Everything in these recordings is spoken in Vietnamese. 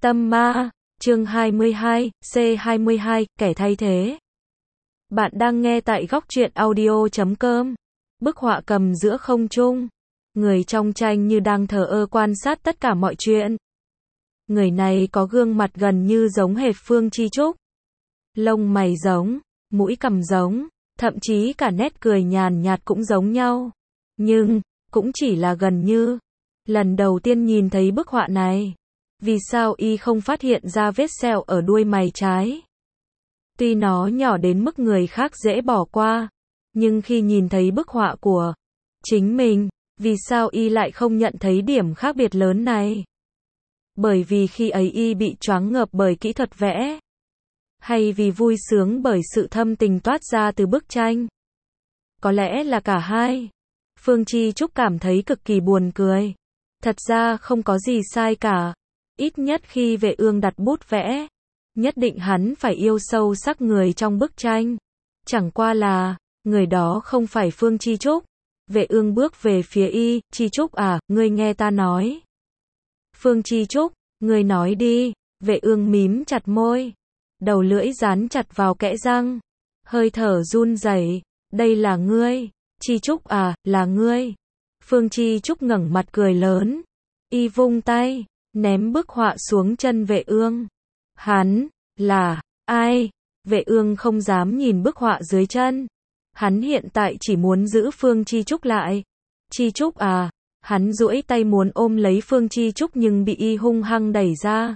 Tâm ma, chương 22, C22, kẻ thay thế. Bạn đang nghe tại góc truyện audio.com. Bức họa cầm giữa không trung. Người trong tranh như đang thờ ơ quan sát tất cả mọi chuyện. Người này có gương mặt gần như giống hệt Phương Chi Trúc. Lông mày giống, mũi cằm giống, thậm chí cả nét cười nhàn nhạt cũng giống nhau. Nhưng, cũng chỉ là gần như. Lần đầu tiên nhìn thấy bức họa này, vì sao y không phát hiện ra vết sẹo ở đuôi mày trái? Tuy nó nhỏ đến mức người khác dễ bỏ qua, nhưng khi nhìn thấy bức họa của chính mình, vì sao y lại không nhận thấy điểm khác biệt lớn này? Bởi vì khi ấy y bị choáng ngợp bởi kỹ thuật vẽ? Hay vì vui sướng bởi sự thâm tình toát ra từ bức tranh? Có lẽ là cả hai. Phương Chi Trúc cảm thấy cực kỳ buồn cười. Thật ra không có gì sai cả. Ít nhất khi Vệ Ương đặt bút vẽ, nhất định hắn phải yêu sâu sắc người trong bức tranh. Chẳng qua là, người đó không phải Phương Chi Trúc. Vệ Ương bước về phía y, Chi Trúc à, ngươi nghe ta nói. Phương Chi Trúc, ngươi nói đi. Vệ Ương mím chặt môi. Đầu lưỡi dán chặt vào kẽ răng. Hơi thở run rẩy. Đây là ngươi. Chi Trúc à, là ngươi. Phương Chi Trúc ngẩng mặt cười lớn. Y vung tay, ném bức họa xuống chân Vệ Ương. Hắn, là, ai? Vệ Ương không dám nhìn bức họa dưới chân. Hắn hiện tại chỉ muốn giữ Phương Chi Trúc lại. Chi Trúc à, hắn duỗi tay muốn ôm lấy Phương Chi Trúc nhưng bị y hung hăng đẩy ra.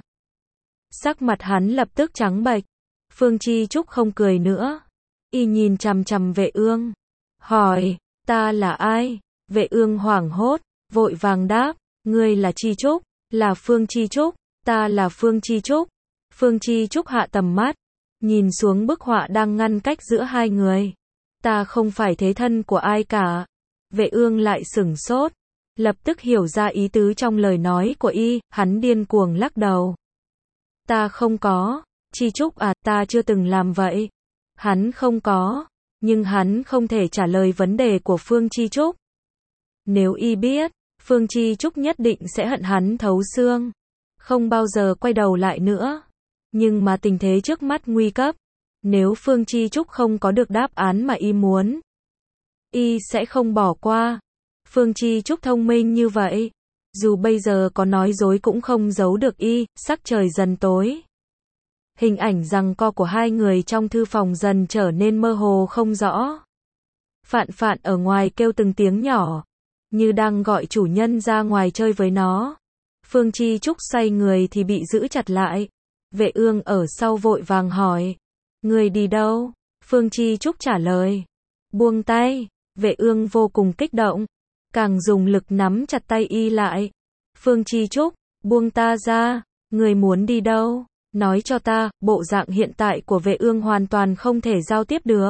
Sắc mặt hắn lập tức trắng bệch. Phương Chi Trúc không cười nữa. Y nhìn chằm chằm Vệ Ương. Hỏi, ta là ai? Vệ Ương hoảng hốt, vội vàng đáp. Ngươi là Chi Trúc, là Phương Chi Trúc, ta là Phương Chi Trúc. Phương Chi Trúc hạ tầm mắt, nhìn xuống bức họa đang ngăn cách giữa hai người. Ta không phải thế thân của ai cả. Vệ Ương lại sửng sốt, lập tức hiểu ra ý tứ trong lời nói của y, hắn điên cuồng lắc đầu. Ta không có, Chi Trúc à, ta chưa từng làm vậy. Hắn không có, nhưng hắn không thể trả lời vấn đề của Phương Chi Trúc. Nếu y biết, Phương Chi Trúc nhất định sẽ hận hắn thấu xương, không bao giờ quay đầu lại nữa. Nhưng mà tình thế trước mắt nguy cấp, nếu Phương Chi Trúc không có được đáp án mà y muốn, y sẽ không bỏ qua. Phương Chi Trúc thông minh như vậy, dù bây giờ có nói dối cũng không giấu được y. Sắc trời dần tối, hình ảnh giằng co của hai người trong thư phòng dần trở nên mơ hồ không rõ. Phạn Phạn ở ngoài kêu từng tiếng nhỏ, như đang gọi chủ nhân ra ngoài chơi với nó. Phương Chi Trúc xoay người thì bị giữ chặt lại. Vệ Ương ở sau vội vàng hỏi. Người đi đâu? Phương Chi Trúc trả lời. Buông tay. Vệ Ương vô cùng kích động, càng dùng lực nắm chặt tay y lại. Phương Chi Trúc, buông ta ra. Người muốn đi đâu? Nói cho ta. Bộ dạng hiện tại của Vệ Ương hoàn toàn không thể giao tiếp được.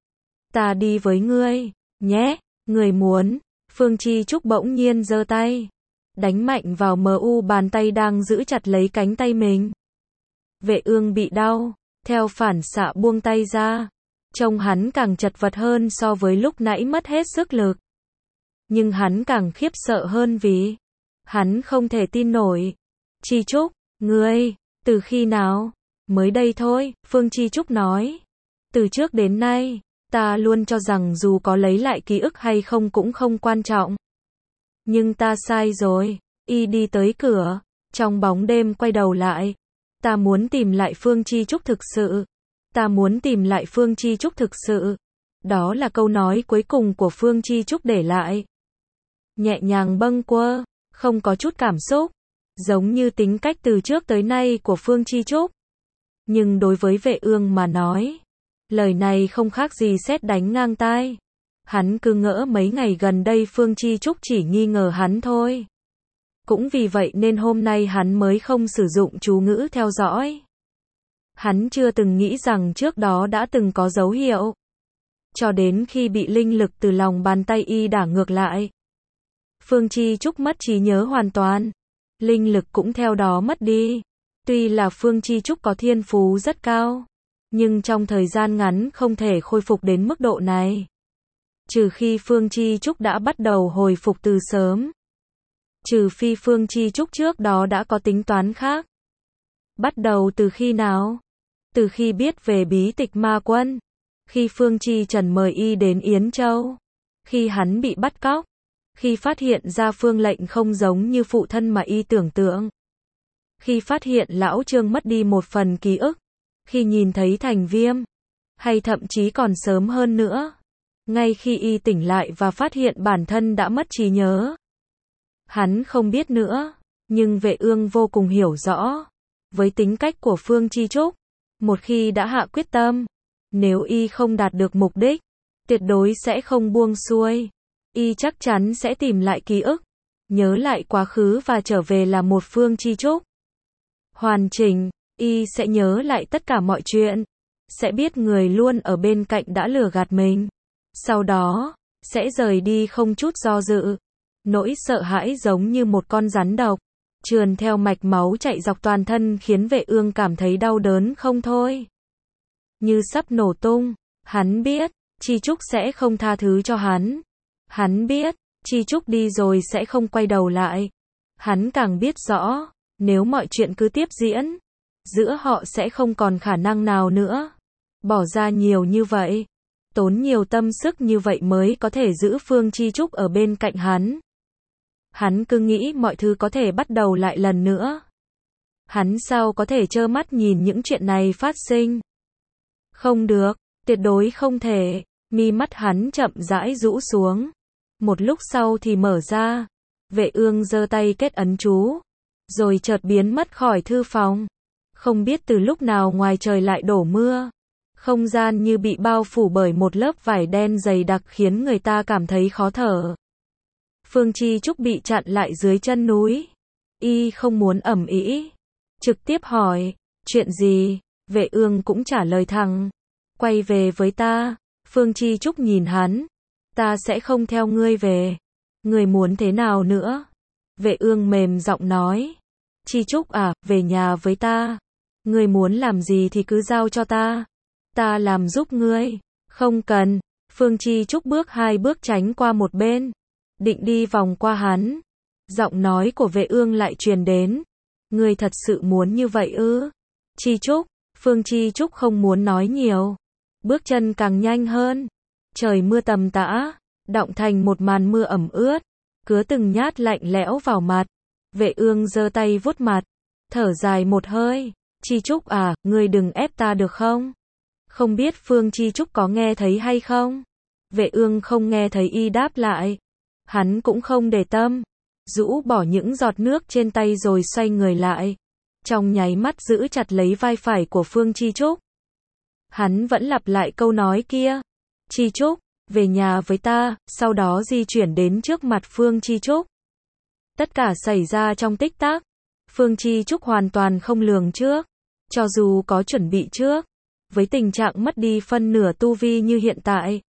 Ta đi với ngươi, nhé. Người muốn. Phương Chi Trúc bỗng nhiên giơ tay, đánh mạnh vào bàn tay đang giữ chặt lấy cánh tay mình. Vệ Ương bị đau, theo phản xạ buông tay ra. Trông hắn càng chật vật hơn so với lúc nãy mất hết sức lực. Nhưng hắn càng khiếp sợ hơn vì hắn không thể tin nổi. Chi Trúc, ngươi, từ khi nào? Mới đây thôi, Phương Chi Trúc nói. Từ trước đến nay, ta luôn cho rằng dù có lấy lại ký ức hay không cũng không quan trọng. Nhưng ta sai rồi. Y đi tới cửa, trong bóng đêm quay đầu lại. Ta muốn tìm lại Phương Chi Trúc thực sự. Ta muốn tìm lại Phương Chi Trúc thực sự. Đó là câu nói cuối cùng của Phương Chi Trúc để lại. Nhẹ nhàng bâng quơ, không có chút cảm xúc. Giống như tính cách từ trước tới nay của Phương Chi Trúc. Nhưng đối với Vệ Ương mà nói, lời này không khác gì sét đánh ngang tai. Hắn cứ ngỡ mấy ngày gần đây Phương Chi Trúc chỉ nghi ngờ hắn thôi. Cũng vì vậy nên hôm nay hắn mới không sử dụng chú ngữ theo dõi. Hắn chưa từng nghĩ rằng trước đó đã từng có dấu hiệu. Cho đến khi bị linh lực từ lòng bàn tay y đả ngược lại. Phương Chi Trúc mất trí nhớ hoàn toàn. Linh lực cũng theo đó mất đi. Tuy là Phương Chi Trúc có thiên phú rất cao, nhưng trong thời gian ngắn không thể khôi phục đến mức độ này. Trừ khi Phương Chi Trúc đã bắt đầu hồi phục từ sớm. Trừ phi Phương Chi Trúc trước đó đã có tính toán khác. Bắt đầu từ khi nào? Từ khi biết về bí tịch ma quân. Khi Phương Chi Trần mời y đến Yến Châu. Khi hắn bị bắt cóc. Khi phát hiện ra Phương Lệnh không giống như phụ thân mà y tưởng tượng. Khi phát hiện lão Trương mất đi một phần ký ức. Khi nhìn thấy Thành Viêm. Hay thậm chí còn sớm hơn nữa. Ngay khi y tỉnh lại và phát hiện bản thân đã mất trí nhớ. Hắn không biết nữa. Nhưng Vệ Ương vô cùng hiểu rõ. Với tính cách của Phương Chi Trúc. Một khi đã hạ quyết tâm. Nếu y không đạt được mục đích. Tuyệt đối sẽ không buông xuôi. Y chắc chắn sẽ tìm lại ký ức. Nhớ lại quá khứ và trở về là một Phương Chi Trúc. Hoàn chỉnh. Y sẽ nhớ lại tất cả mọi chuyện. Sẽ biết người luôn ở bên cạnh đã lừa gạt mình. Sau đó, sẽ rời đi không chút do dự. Nỗi sợ hãi giống như một con rắn độc. Trườn theo mạch máu chạy dọc toàn thân khiến Vệ Ương cảm thấy đau đớn không thôi. Như sắp nổ tung. Hắn biết, Chi Trúc sẽ không tha thứ cho hắn. Hắn biết, Chi Trúc đi rồi sẽ không quay đầu lại. Hắn càng biết rõ, nếu mọi chuyện cứ tiếp diễn, giữa họ sẽ không còn khả năng nào nữa. Bỏ ra nhiều như vậy, tốn nhiều tâm sức như vậy mới có thể giữ Phương Chi Trúc ở bên cạnh hắn. Hắn cứ nghĩ mọi thứ có thể bắt đầu lại lần nữa. Hắn sao có thể trơ mắt nhìn những chuyện này phát sinh? Không được, tuyệt đối không thể. Mi mắt hắn chậm rãi rũ xuống. Một lúc sau thì mở ra. Vệ Ương giơ tay kết ấn chú. Rồi chợt biến mất khỏi thư phòng. Không biết từ lúc nào ngoài trời lại đổ mưa. Không gian như bị bao phủ bởi một lớp vải đen dày đặc khiến người ta cảm thấy khó thở. Phương Chi Trúc bị chặn lại dưới chân núi. Y không muốn ầm ĩ. Trực tiếp hỏi, chuyện gì? Vệ Ương cũng trả lời thẳng. Quay về với ta. Phương Chi Trúc nhìn hắn. Ta sẽ không theo ngươi về. Ngươi muốn thế nào nữa? Vệ Ương mềm giọng nói. Chi Trúc à, về nhà với ta. Ngươi muốn làm gì thì cứ giao cho ta. Ta làm giúp ngươi. Không cần. Phương Chi Trúc bước 2 bước tránh qua một bên. Định đi vòng qua hắn. Giọng nói của Vệ Ương lại truyền đến. Ngươi thật sự muốn như vậy ư? Chi Trúc. Phương Chi Trúc không muốn nói nhiều. Bước chân càng nhanh hơn. Trời mưa tầm tã. Đọng thành một màn mưa ẩm ướt. Cứa từng nhát lạnh lẽo vào mặt. Vệ Ương giơ tay vuốt mặt. Thở dài một hơi. Chi Trúc à, ngươi đừng ép ta được không? Không biết Phương Chi Trúc có nghe thấy hay không? Vệ Ương không nghe thấy y đáp lại. Hắn cũng không để tâm. Rũ bỏ những giọt nước trên tay rồi xoay người lại. Trong nháy mắt giữ chặt lấy vai phải của Phương Chi Trúc. Hắn vẫn lặp lại câu nói kia. Chi Trúc, về nhà với ta, sau đó di chuyển đến trước mặt Phương Chi Trúc. Tất cả xảy ra trong tích tắc. Phương Chi Trúc hoàn toàn không lường trước. Cho dù có chuẩn bị trước. Với tình trạng mất đi phân nửa tu vi như hiện tại.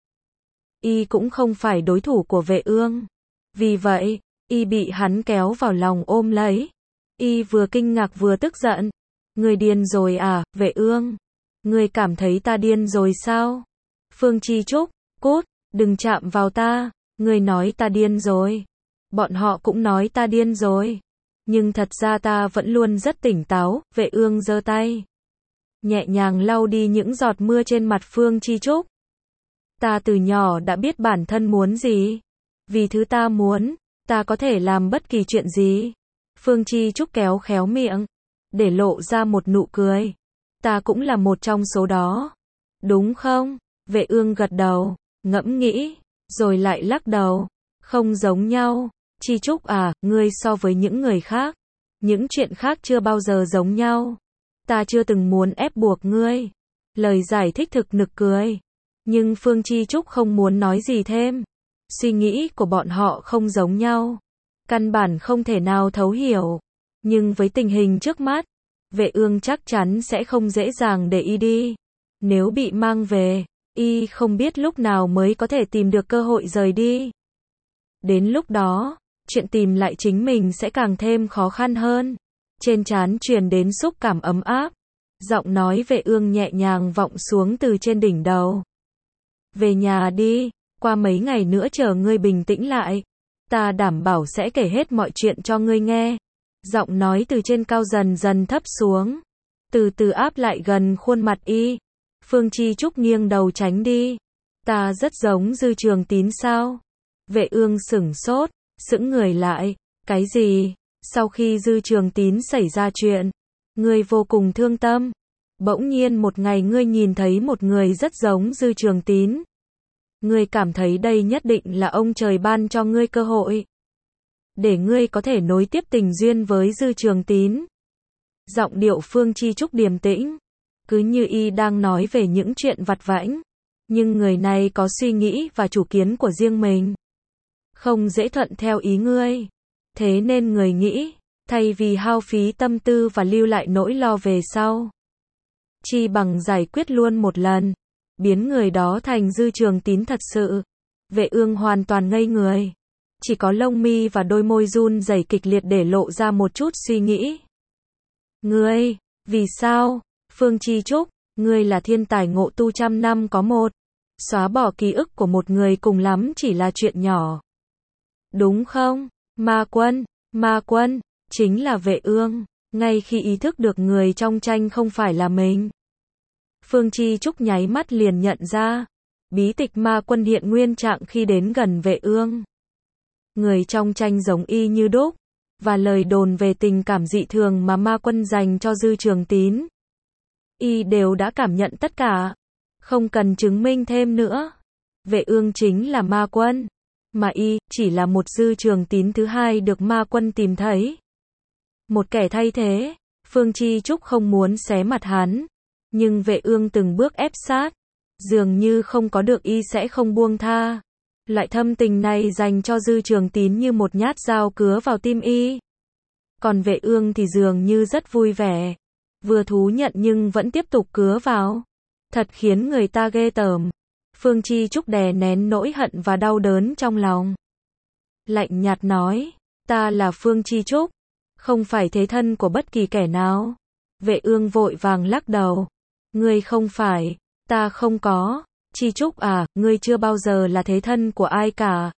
Y cũng không phải đối thủ của Vệ Ương. Vì vậy, y bị hắn kéo vào lòng ôm lấy. Y vừa kinh ngạc vừa tức giận. Ngươi điên rồi à, Vệ Ương? Ngươi cảm thấy ta điên rồi sao? Phương Chi Trúc, cút, đừng chạm vào ta. Ngươi nói ta điên rồi. Bọn họ cũng nói ta điên rồi. Nhưng thật ra ta vẫn luôn rất tỉnh táo. Vệ Ương giơ tay. Nhẹ nhàng lau đi những giọt mưa trên mặt Phương Chi Trúc. Ta từ nhỏ đã biết bản thân muốn gì. Vì thứ ta muốn, ta có thể làm bất kỳ chuyện gì. Phương Chi Trúc kéo khéo miệng. Để lộ ra một nụ cười. Ta cũng là một trong số đó. Đúng không? Vệ Ương gật đầu, ngẫm nghĩ, rồi lại lắc đầu. Không giống nhau. Chi Trúc à, ngươi so với những người khác. Những chuyện khác chưa bao giờ giống nhau. Ta chưa từng muốn ép buộc ngươi. Lời giải thích thực nực cười. Nhưng Phương Chi Trúc không muốn nói gì thêm. Suy nghĩ của bọn họ không giống nhau. Căn bản không thể nào thấu hiểu. Nhưng với tình hình trước mắt, Vệ Ương chắc chắn sẽ không dễ dàng để y đi. Nếu bị mang về, y không biết lúc nào mới có thể tìm được cơ hội rời đi. Đến lúc đó, chuyện tìm lại chính mình sẽ càng thêm khó khăn hơn. Trên trán truyền đến xúc cảm ấm áp. Giọng nói Vệ Ương nhẹ nhàng vọng xuống từ trên đỉnh đầu. Về nhà đi, qua mấy ngày nữa chờ ngươi bình tĩnh lại. Ta đảm bảo sẽ kể hết mọi chuyện cho ngươi nghe. Giọng nói từ trên cao dần dần thấp xuống. từ từ áp lại gần khuôn mặt y. Phương Chi Trúc nghiêng đầu tránh đi. Ta rất giống Dư Trường Tín sao? Vệ Ương sửng sốt, sững người lại. Cái gì? Sau khi Dư Trường Tín xảy ra chuyện, ngươi vô cùng thương tâm. Bỗng nhiên một ngày ngươi nhìn thấy một người rất giống Dư Trường Tín. Ngươi cảm thấy đây nhất định là ông trời ban cho ngươi cơ hội, để ngươi có thể nối tiếp tình duyên với Dư Trường Tín. Giọng điệu Phương Chi Trúc điềm tĩnh, cứ như y đang nói về những chuyện vặt vãnh. Nhưng người này có suy nghĩ và chủ kiến của riêng mình, không dễ thuận theo ý ngươi. Thế nên người nghĩ, thay vì hao phí tâm tư và lưu lại nỗi lo về sau, chi bằng giải quyết luôn một lần, biến người đó thành Dư Trường Tín thật sự. Vệ Ương hoàn toàn ngây người, chỉ có lông mi và đôi môi run rẩy kịch liệt để lộ ra một chút suy nghĩ. Ngươi, vì sao? Phương Chi Trúc, ngươi là thiên tài ngộ tu trăm năm có một. Xóa bỏ ký ức của một người cùng lắm chỉ là chuyện nhỏ, đúng không? Ma Quân, chính là Vệ Ương. Ngay khi ý thức được người trong tranh không phải là mình, Phương Chi Trúc nháy mắt liền nhận ra, bí tịch Ma Quân hiện nguyên trạng khi đến gần Vệ Ương. Người trong tranh giống y như đúc, và lời đồn về tình cảm dị thường mà Ma Quân dành cho Dư Trường Tín, y đều đã cảm nhận tất cả, không cần chứng minh thêm nữa. Vệ Ương chính là Ma Quân, mà y chỉ là một Dư Trường Tín thứ hai được Ma Quân tìm thấy. Một kẻ thay thế. Phương Chi Trúc không muốn xé mặt hắn, nhưng Vệ Ương từng bước ép sát, dường như không có được y sẽ không buông tha. Loại thâm tình này dành cho Dư Trường Tín như một nhát dao cứa vào tim y. Còn Vệ Ương thì dường như rất vui vẻ, vừa thú nhận nhưng vẫn tiếp tục cứa vào. Thật khiến người ta ghê tởm. Phương Chi Trúc đè nén nỗi hận và đau đớn trong lòng, lạnh nhạt nói, ta là Phương Chi Trúc, không phải thế thân của bất kỳ kẻ nào. Vệ Ương vội vàng lắc đầu. Ngươi không phải, ta không có. Chi Trúc à, ngươi chưa bao giờ là thế thân của ai cả.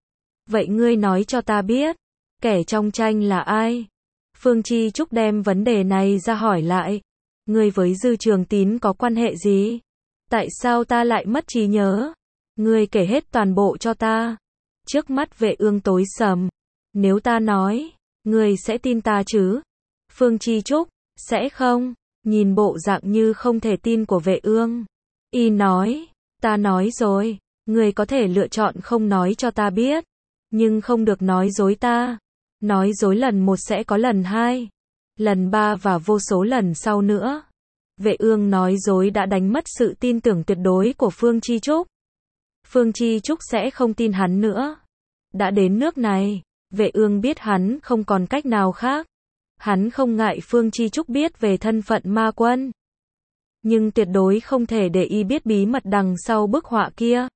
Vậy ngươi nói cho ta biết, kẻ trong tranh là ai? Phương Chi Trúc đem vấn đề này ra hỏi lại. Ngươi với Dư Trường Tín có quan hệ gì? Tại sao ta lại mất trí nhớ? Ngươi kể hết toàn bộ cho ta. Trước mắt Vệ Ương tối sầm. Nếu ta nói, ngươi sẽ tin ta chứ? Phương Chi Trúc, sẽ không. Nhìn bộ dạng như không thể tin của Vệ Ương, y nói, ta nói rồi, ngươi có thể lựa chọn không nói cho ta biết, nhưng không được nói dối ta. Nói dối lần một sẽ có lần hai, lần ba và vô số lần sau nữa. Vệ Ương nói dối đã đánh mất sự tin tưởng tuyệt đối của Phương Chi Trúc. Phương Chi Trúc sẽ không tin hắn nữa. Đã đến nước này, Vệ Ương biết hắn không còn cách nào khác. Hắn không ngại Phương Chi Trúc biết về thân phận Ma Quân, nhưng tuyệt đối không thể để y biết bí mật đằng sau bức họa kia.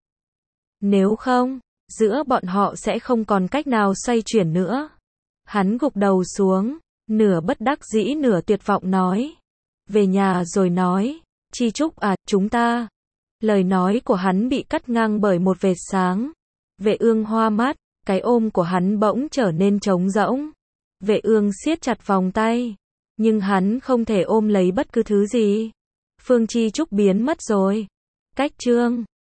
Nếu không, giữa bọn họ sẽ không còn cách nào xoay chuyển nữa. Hắn gục đầu xuống, nửa bất đắc dĩ nửa tuyệt vọng nói. Về nhà rồi nói. Chi Trúc à, chúng ta. Lời nói của hắn bị cắt ngang bởi một vệt sáng. Vệ Ương hoa mắt, cái ôm của hắn bỗng trở nên trống rỗng. Vệ Ương siết chặt vòng tay, nhưng hắn không thể ôm lấy bất cứ thứ gì. Phương Chi Trúc biến mất rồi. Cách chương